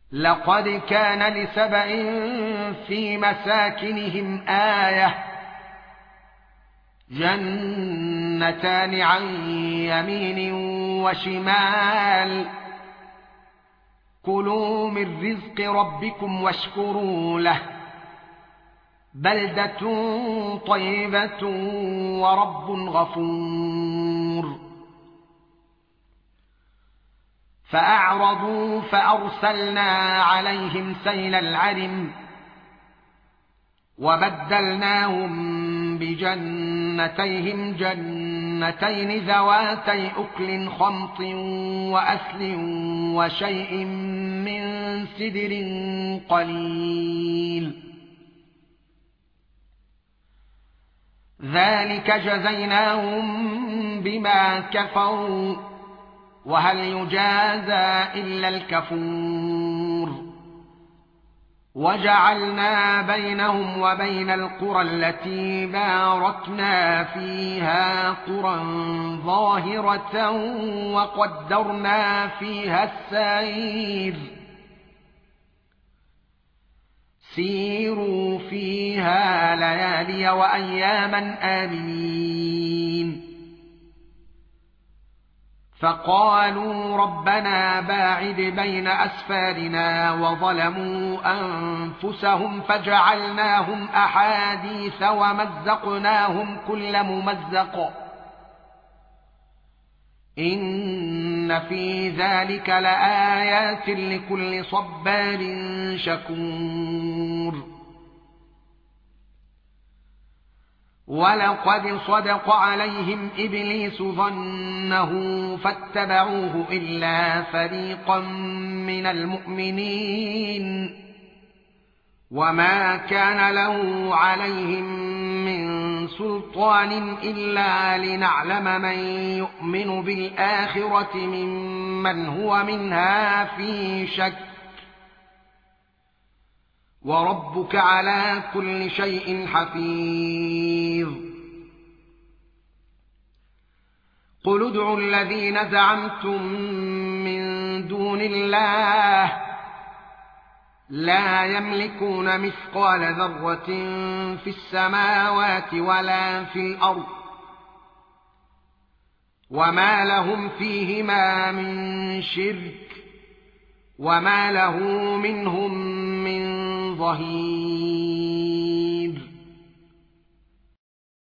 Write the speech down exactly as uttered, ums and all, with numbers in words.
لقد كان لسبأ في مساكنهم آية جنتان عن يمين وشمال كلوا من رزق ربكم واشكروا له بلدة طيبة ورب غفور فأعرضوا فأرسلنا عليهم سيل العرم وبدلناهم بجنتيهم جنتين ذواتي أكل خمط وأثل وشيء من سدر قليل ذلك جزيناهم بما كفروا وهل يجازى إلا الكفور وجعلنا بينهم وبين القرى التي باركنا فيها قرى ظاهرة وقدرنا فيها السير سيروا فيها ليالي وأياما آمنين فقالوا ربنا باعد بين أسفارنا وظلموا أنفسهم فجعلناهم أحاديث ومزقناهم كل ممزق إن في ذلك لآيات لكل صبار شكور ولقد صدق عليهم إبليس ظنه فاتبعوه إلا فريقا من المؤمنين وما كان له عليهم من سلطان إلا لنعلم من يؤمن بالآخرة ممن هو منها في شك وربك على كل شيء حفيظ قل ادعوا الذين زعمتم من دون الله لا يملكون مثقال ذرة في السماوات ولا في الأرض وما لهم فيهما من شرك وما له منهم من ظهير